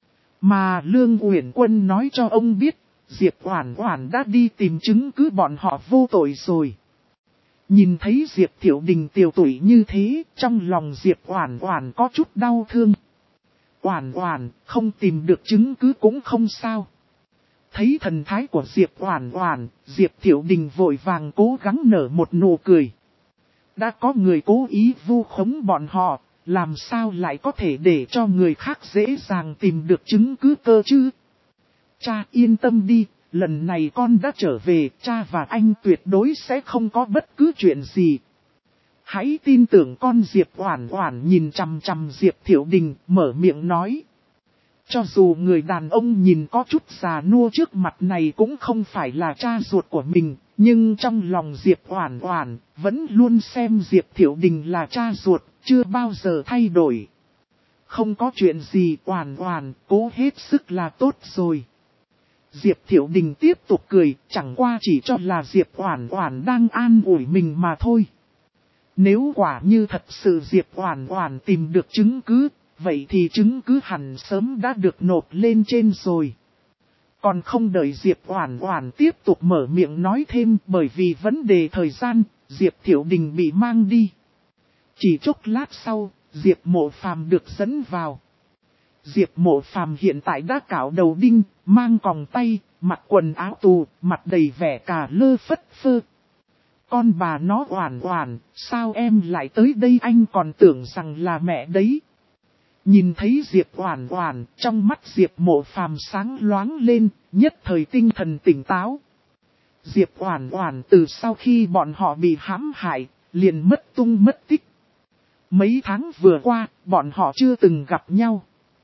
Mà Lương Uyển Quân nói cho ông biết, Diệp Oản Oản đã đi tìm chứng cứ bọn họ vô tội rồi. Nhìn thấy Diệp Thiệu Đình tiều tụy như thế, trong lòng Diệp Oản Oản có chút đau thương. Oản Oản, không tìm được chứng cứ cũng không sao. Thấy thần thái của Diệp Oản Oản, Diệp Thiệu Đình vội vàng cố gắng nở một nụ cười. Đã có người cố ý vu khống bọn họ, làm sao lại có thể để cho người khác dễ dàng tìm được chứng cứ cơ chứ? Cha yên tâm đi, lần này con đã trở về, cha và anh tuyệt đối sẽ không có bất cứ chuyện gì. Hãy tin tưởng con. Diệp Oản Oản nhìn chằm chằm Diệp Thiệu Đình, mở miệng nói. Cho dù người đàn ông nhìn có chút già nua trước mặt này cũng không phải là cha ruột của mình, nhưng trong lòng Diệp Oản Oản vẫn luôn xem Diệp Thiệu Đình là cha ruột, chưa bao giờ thay đổi. Không có chuyện gì, Oản Oản, cố hết sức là tốt rồi. Diệp Thiệu Đình tiếp tục cười, chẳng qua chỉ cho là Diệp Oản Oản đang an ủi mình mà thôi. Nếu quả như thật sự Diệp Oản Oản tìm được chứng cứ, vậy thì chứng cứ hẳn sớm đã được nộp lên trên rồi. Còn không đợi Diệp Oản Oản tiếp tục mở miệng nói thêm, bởi vì vấn đề thời gian, Diệp Thiệu Đình bị mang đi. Chỉ chốc lát sau, Diệp Mộ Phàm được dẫn vào. Diệp Mộ Phàm hiện tại đã cạo đầu đinh, mang còng tay, mặc quần áo tù, mặt đầy vẻ cà lơ phất phơ. Con bà nó Oản Oản, sao em lại tới đây, anh còn tưởng rằng là mẹ đấy. Nhìn thấy Diệp Oản Oản, trong mắt Diệp Mộ Phàm sáng loáng lên, nhất thời tinh thần tỉnh táo. Diệp Oản Oản từ sau khi bọn họ bị hãm hại, liền mất tung mất tích. Mấy tháng vừa qua, bọn họ chưa từng gặp nhau.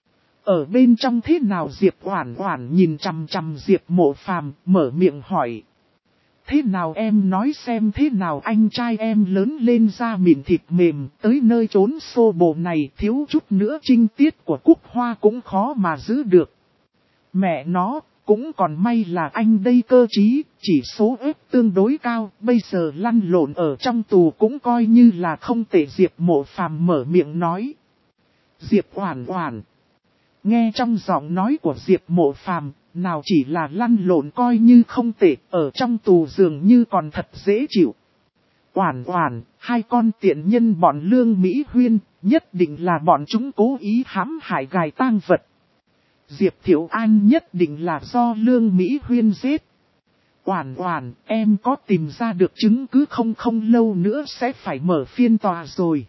Ở bên trong thế nào? Diệp Oản Oản nhìn chằm chằm Diệp Mộ Phàm, mở miệng hỏi. Thế nào em nói xem, thế nào anh trai em lớn lên da mịn thịt mềm, tới nơi trốn xô bồ này thiếu chút nữa trinh tiết của Cúc Hoa cũng khó mà giữ được. Mẹ nó, cũng còn may là anh đây cơ trí, chỉ số ếp tương đối cao, bây giờ lăn lộn ở trong tù cũng coi như là không tệ. Diệp Mộ Phàm mở miệng nói. Diệp Oản Oản. Nghe trong giọng nói của Diệp Mộ Phàm, nào chỉ là lăn lộn coi như không tệ, ở trong tù dường như còn thật dễ chịu. Oản Oản, hai con tiện nhân bọn Lương Mỹ Huyên, nhất định là bọn chúng cố ý hãm hại gài tang vật. Diệp Thiệu An nhất định là do Lương Mỹ Huyên giết. Oản Oản, em có tìm ra được chứng cứ không? Không lâu nữa sẽ phải mở phiên tòa rồi.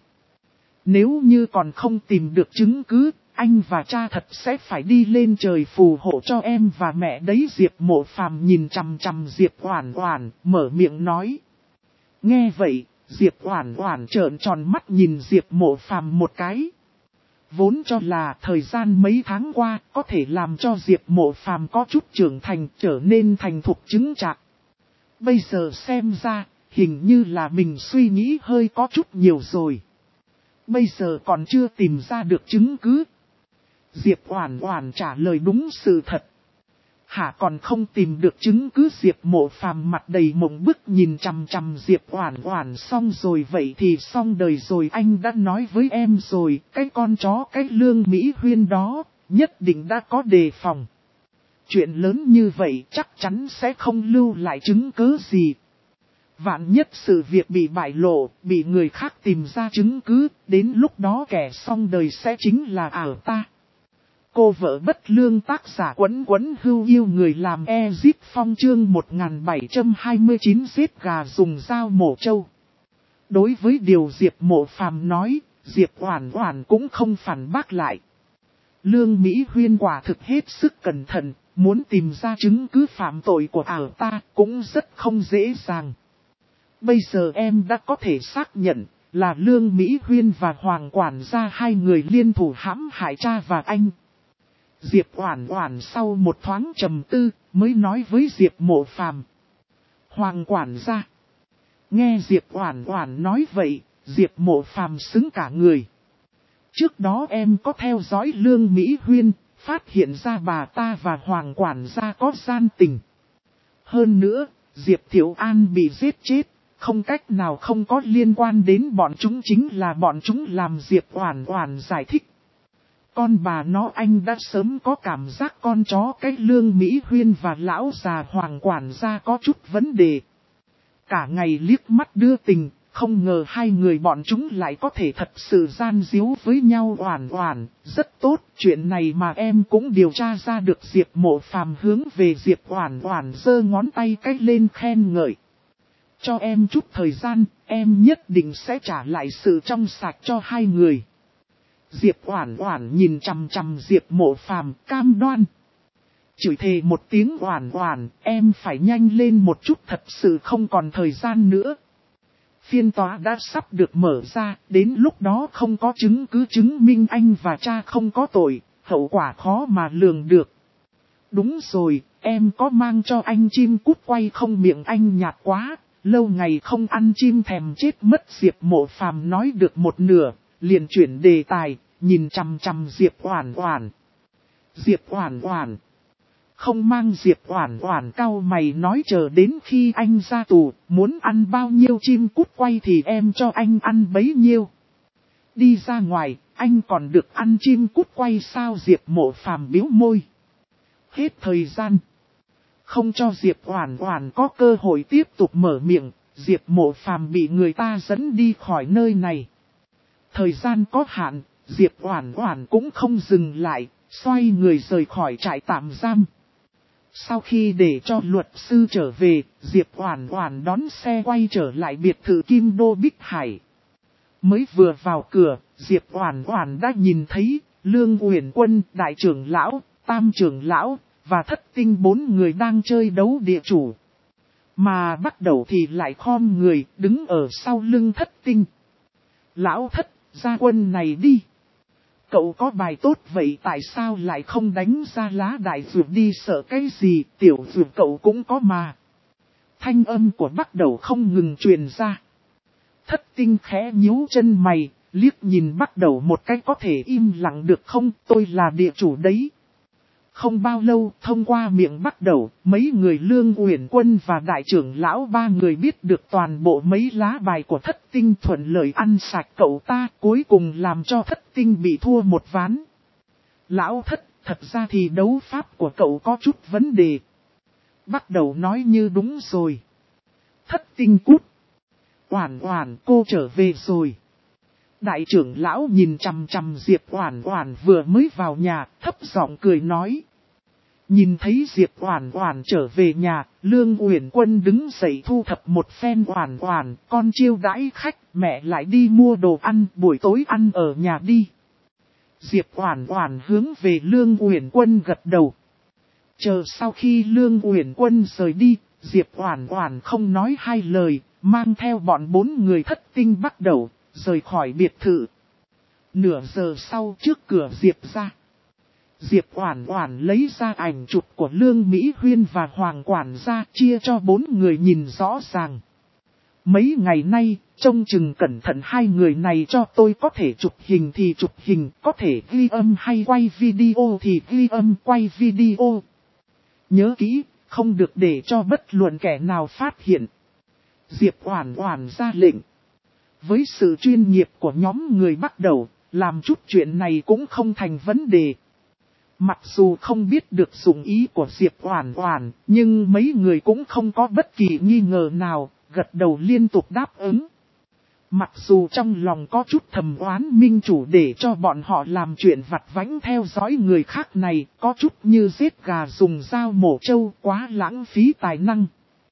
Nếu như còn không tìm được chứng cứ, anh và cha thật sẽ phải đi lên trời phù hộ cho em và mẹ đấy. Diệp Mộ Phàm nhìn chằm chằm Diệp Oản Oản, mở miệng nói. Nghe vậy, Diệp Oản Oản trợn tròn mắt nhìn Diệp Mộ Phàm một cái. Vốn cho là thời gian mấy tháng qua có thể làm cho Diệp Mộ Phàm có chút trưởng thành, trở nên thành thục chứng chạc. Bây giờ xem ra, hình như là mình suy nghĩ hơi có chút nhiều rồi. Bây giờ còn chưa tìm ra được chứng cứ. Diệp Oản Oản trả lời đúng sự thật. Hả, còn không tìm được chứng cứ? Diệp Mộ Phàm mặt đầy mộng bức nhìn chằm chằm Diệp Oản Oản. Xong rồi, vậy thì xong đời rồi, anh đã nói với em rồi, cái con chó cái Lương Mỹ Huyên đó, nhất định đã có đề phòng. Chuyện lớn như vậy chắc chắn sẽ không lưu lại chứng cứ gì. Vạn nhất sự việc bị bại lộ, bị người khác tìm ra chứng cứ, đến lúc đó kẻ xong đời sẽ chính là ta. Cô vợ bất lương, tác giả Quấn Quấn Hưu Yêu người làm Ezip Phong, chương 1729 giết gà dùng dao mổ trâu. Đối với điều Diệp Mộ Phàm nói, Diệp Oản Oản cũng không phản bác lại. Lương Mỹ Huyên quả thực hết sức cẩn thận, muốn tìm ra chứng cứ phạm tội của ta cũng rất không dễ dàng. Bây giờ em đã có thể xác nhận là Lương Mỹ Huyên và Hoàng quản gia hai người liên thủ hãm hại cha và anh. Diệp Oản Oản sau một thoáng trầm tư mới nói với Diệp Mộ Phàm. Hoàng quản gia. Nghe Diệp Oản Oản nói vậy, Diệp Mộ Phàm sững cả người. Trước đó em có theo dõi Lương Mỹ Huyên, phát hiện ra bà ta và Hoàng quản gia có gian tình. Hơn nữa, Diệp Thiệu An bị giết chết, không cách nào không có liên quan đến bọn chúng, chính là bọn chúng làm Diệp Oản Oản giải thích. Con bà nó anh đã sớm có cảm giác con chó cái Lương Mỹ Huyên và lão già Hoàng quản gia có chút vấn đề. Cả ngày liếc mắt đưa tình, không ngờ hai người bọn chúng lại có thể thật sự gian díu với nhau. Oản Oản, rất tốt, chuyện này mà em cũng điều tra ra được. Diệp Mộ Phàm hướng về Diệp Oản Oản giơ ngón tay cái lên khen ngợi. Cho em chút thời gian, em nhất định sẽ trả lại sự trong sạch cho hai người. Diệp Oản Oản nhìn chằm chằm Diệp Mộ Phàm, cam đoan. Chửi thề một tiếng. Oản Oản, em phải nhanh lên một chút, thật sự không còn thời gian nữa. Phiên tòa đã sắp được mở ra, đến lúc đó không có chứng cứ chứng minh anh và cha không có tội, hậu quả khó mà lường được. Đúng rồi, em có mang cho anh chim cút quay không? Miệng anh nhạt quá, lâu ngày không ăn chim thèm chết mất. Diệp Mộ Phàm nói được một nửa, liền chuyển đề tài, nhìn chằm chằm Diệp Oản Oản. Diệp Oản Oản không mang. Diệp Oản Oản cau mày nói, chờ đến khi anh ra tù, muốn ăn bao nhiêu chim cút quay thì em cho anh ăn bấy nhiêu. Đi ra ngoài, anh còn được ăn chim cút quay sao? Diệp Mộ Phàm bĩu môi. Hết thời gian. Không cho Diệp Oản Oản có cơ hội tiếp tục mở miệng, Diệp Mộ Phàm bị người ta dẫn đi khỏi nơi này. Thời gian có hạn, Diệp Oản Oản cũng không dừng lại, xoay người rời khỏi trại tạm giam. Sau khi để cho luật sư trở về, Diệp Oản Oản đón xe quay trở lại biệt thự Kim Đô Bích Hải. Mới vừa vào cửa, Diệp Oản Oản đã nhìn thấy Lương Uyển Quân, đại trưởng lão, tam trưởng lão và Thất Tinh bốn người đang chơi đấu địa chủ. Mà Bắt Đầu thì lại khom người đứng ở sau lưng Thất Tinh. Lão Thất, ra quân này đi. Cậu có bài tốt vậy tại sao lại không đánh ra lá đại dược đi, sợ cái gì, tiểu dược cậu cũng có mà. Thanh âm của Bắt Đầu không ngừng truyền ra. Thất Tinh khẽ nhíu chân mày, liếc nhìn Bắt Đầu một cái, có thể im lặng được không, tôi là địa chủ đấy. Không bao lâu, thông qua miệng Bắt Đầu, mấy người Lương Uyển Quân và đại trưởng lão ba người biết được toàn bộ mấy lá bài của Thất Tinh, thuận lợi ăn sạch cậu ta, cuối cùng làm cho Thất Tinh bị thua một ván. Lão Thất, thật ra thì đấu pháp của cậu có chút vấn đề. Bắt Đầu nói như đúng rồi. Thất Tinh cút. Oản Oản, cô trở về rồi. Đại trưởng lão nhìn chằm chằm Diệp Oản Oản vừa mới vào nhà, thấp giọng cười nói. Nhìn thấy Diệp Oản Oản trở về nhà, Lương Uyển Quân đứng dậy thu thập một phen. Oản Oản, con chiêu đãi khách, mẹ lại đi mua đồ ăn, buổi tối ăn ở nhà đi. Diệp Oản Oản hướng về Lương Uyển Quân gật đầu. Chờ sau khi Lương Uyển Quân rời đi, Diệp Oản Oản không nói hai lời, mang theo bọn 4 người Thất Tinh Bắt Đầu, rời khỏi biệt thự. Nửa giờ sau, trước cửa Diệp ra, Diệp Oản Oản lấy ra ảnh chụp của Lương Mỹ Huyên và Hoàng quản gia, chia cho 4 người nhìn rõ ràng. Mấy ngày nay, trông chừng cẩn thận hai người này, cho tôi có thể chụp hình thì chụp hình, có thể ghi âm hay quay video thì ghi âm quay video. Nhớ kỹ, không được để cho bất luận kẻ nào phát hiện. Diệp Oản Oản ra lệnh. Với sự chuyên nghiệp của nhóm người Bắt Đầu, làm chút chuyện này cũng không thành vấn đề. Mặc dù không biết được dụng ý của Diệp Oản Oản, nhưng mấy người cũng không có bất kỳ nghi ngờ nào, gật đầu liên tục đáp ứng. Mặc dù trong lòng có chút thầm oán minh chủ để cho bọn họ làm chuyện vặt vãnh theo dõi người khác này, có chút như giết gà dùng dao mổ trâu, quá lãng phí tài năng.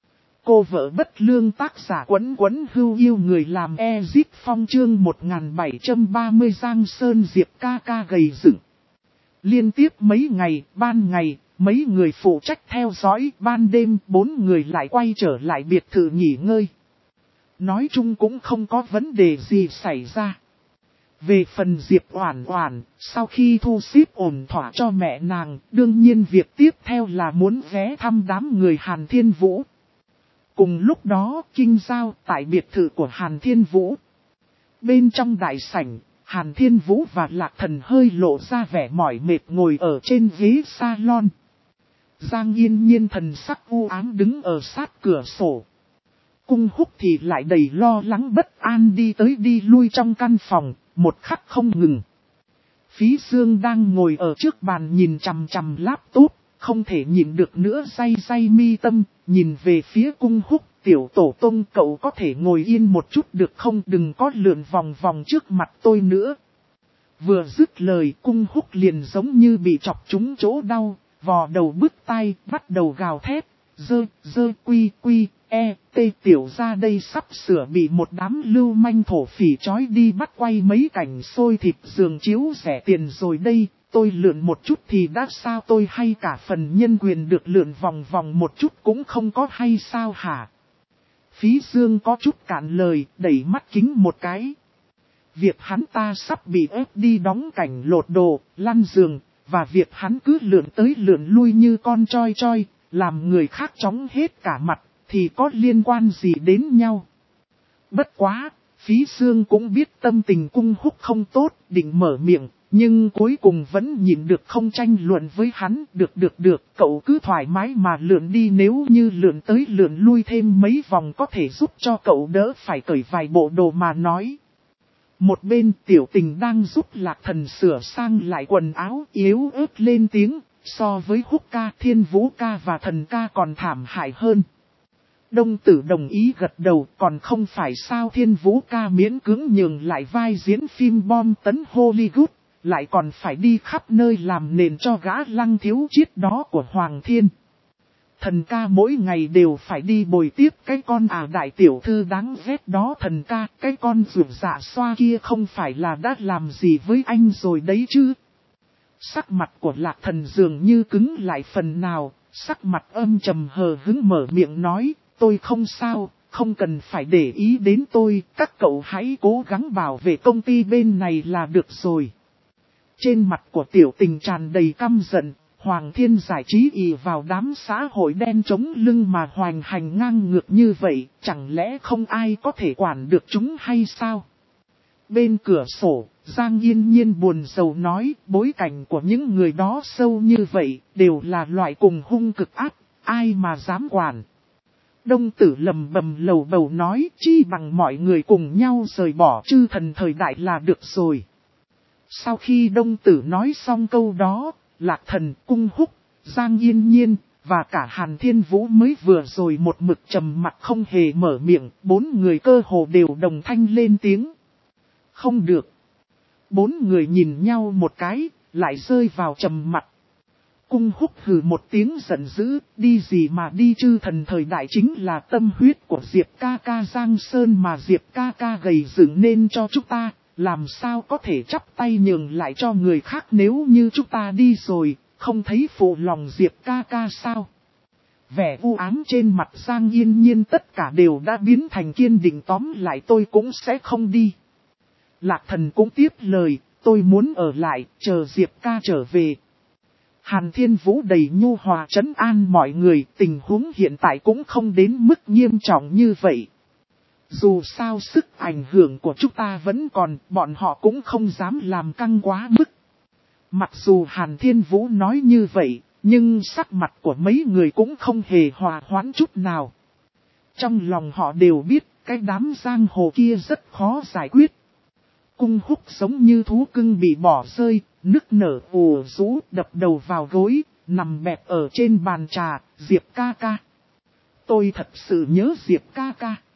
Cô vợ bất lương, tác giả Quấn Quấn Hưu yêu người làm Ezip Phong, chương 1730 Giang Sơn. Diệp ca ca gầy dựng. Liên tiếp mấy ngày, ban ngày, mấy người phụ trách theo dõi, ban đêm 4 người lại quay trở lại biệt thự nghỉ ngơi. Nói chung cũng không có vấn đề gì xảy ra. Về phần Diệp Oản Oản, sau khi thu xếp ổn thỏa cho mẹ nàng, đương nhiên việc tiếp theo là muốn ghé thăm đám người Hàn Thiên Vũ. Cùng lúc đó, kinh giao tại biệt thự của Hàn Thiên Vũ. Bên trong đại sảnh, Hàn Thiên Vũ và Lạc Thần hơi lộ ra vẻ mỏi mệt ngồi ở trên ghế salon. Giang Yên Nhiên thần sắc u ám đứng ở sát cửa sổ. Cung Húc thì lại đầy lo lắng bất an đi tới đi lui trong căn phòng, một khắc không ngừng. Phí Dương đang ngồi ở trước bàn nhìn chằm chằm laptop, không thể nhịn được nữa day mi tâm, nhìn về phía Cung Húc. Tiểu tổ tông, cậu có thể ngồi yên một chút được không, đừng có lượn vòng vòng trước mặt tôi nữa. Vừa dứt lời, Cung Húc liền giống như bị chọc trúng chỗ đau, vò đầu bứt tai, bắt đầu gào thét, dơ quy tiểu ra đây sắp sửa bị một đám lưu manh thổ phỉ trói đi bắt quay mấy cảnh xôi thịt giường chiếu rẻ tiền rồi đây. Tôi lượn một chút thì đã sao, tôi hay cả phần nhân quyền được lượn vòng vòng một chút cũng không có hay sao hả? Phí Dương có chút cạn lời, đẩy mắt kính một cái. Việc hắn ta sắp bị ép đi đóng cảnh lột đồ, lăn giường, và việc hắn cứ lượn tới lượn lui như con choi choi, làm người khác chóng hết cả mặt, thì có liên quan gì đến nhau. Bất quá, Phí Dương cũng biết tâm tình Cung Húc không tốt, định mở miệng, nhưng cuối cùng vẫn nhịn được không tranh luận với hắn. Được, cậu cứ thoải mái mà lượn đi, nếu như lượn tới lượn lui thêm mấy vòng có thể giúp cho cậu đỡ phải cởi vài bộ đồ mà nói. Một bên Tiểu Tình đang giúp Lạc Thần sửa sang lại quần áo, yếu ớt lên tiếng, so với Húc ca, Thiên Vũ ca và Thần ca còn thảm hại hơn. Đông Tử đồng ý gật đầu, còn không phải sao, Thiên Vũ ca miễn cưỡng nhường lại vai diễn phim bom tấn Hollywood, lại còn phải đi khắp nơi làm nền cho gã Lăng Thiếu Chiết đó của Hoàng Thiên. Thần ca mỗi ngày đều phải đi bồi tiếp cái con đại tiểu thư đáng ghét đó. Thần ca, cái con rượu dạ xoa kia không phải là đã làm gì với anh rồi đấy chứ? Sắc mặt của Lạc Thần dường như cứng lại phần nào, sắc mặt âm trầm hờ hững mở miệng nói, tôi không sao, không cần phải để ý đến tôi, các cậu hãy cố gắng bảo vệ công ty bên này là được rồi. Trên mặt của Tiểu Tình tràn đầy căm giận, Hoàng Thiên giải trí ì vào đám xã hội đen chống lưng mà hoành hành ngang ngược như vậy, chẳng lẽ không ai có thể quản được chúng hay sao? Bên cửa sổ, Giang Yên Nhiên buồn rầu nói, bối cảnh của những người đó sâu như vậy, đều là loại cùng hung cực ác, ai mà dám quản. Đông Tử lầm bầm lầu bầu nói, chi bằng mọi người cùng nhau rời bỏ chư thần thời đại là được rồi. Sau khi Đông Tử nói xong câu đó, Lạc Thần, Cung Húc, Giang Yên Nhiên, và cả Hàn Thiên Vũ mới vừa rồi một mực trầm mặc không hề mở miệng, bốn người cơ hồ đều đồng thanh lên tiếng. Không được. Bốn người nhìn nhau một cái, lại rơi vào trầm mặc. Cung Húc hừ một tiếng giận dữ, đi gì mà đi, chư thần thời đại chính là tâm huyết của Diệp ca ca Giang Sơn mà Diệp ca ca gầy dựng nên cho chúng ta, làm sao có thể chắp tay nhường lại cho người khác, nếu như chúng ta đi rồi, không thấy phụ lòng Diệp ca ca sao? Vẻ u ám trên mặt Giang Yên Nhiên tất cả đều đã biến thành kiên định, tóm lại tôi cũng sẽ không đi. Lạc Thần cũng tiếp lời, tôi muốn ở lại, chờ Diệp ca trở về. Hàn Thiên Vũ đầy nhu hòa trấn an mọi người, tình huống hiện tại cũng không đến mức nghiêm trọng như vậy. Dù sao sức ảnh hưởng của chúng ta vẫn còn, bọn họ cũng không dám làm căng quá mức. Mặc dù Hàn Thiên Vũ nói như vậy, nhưng sắc mặt của mấy người cũng không hề hòa hoãn chút nào. Trong lòng họ đều biết, cái đám giang hồ kia rất khó giải quyết. Cung Húc giống như thú cưng bị bỏ rơi, nức nở ù rũ, đập đầu vào gối, nằm bẹp ở trên bàn trà, Diệp ca ca. Tôi thật sự nhớ Diệp ca ca.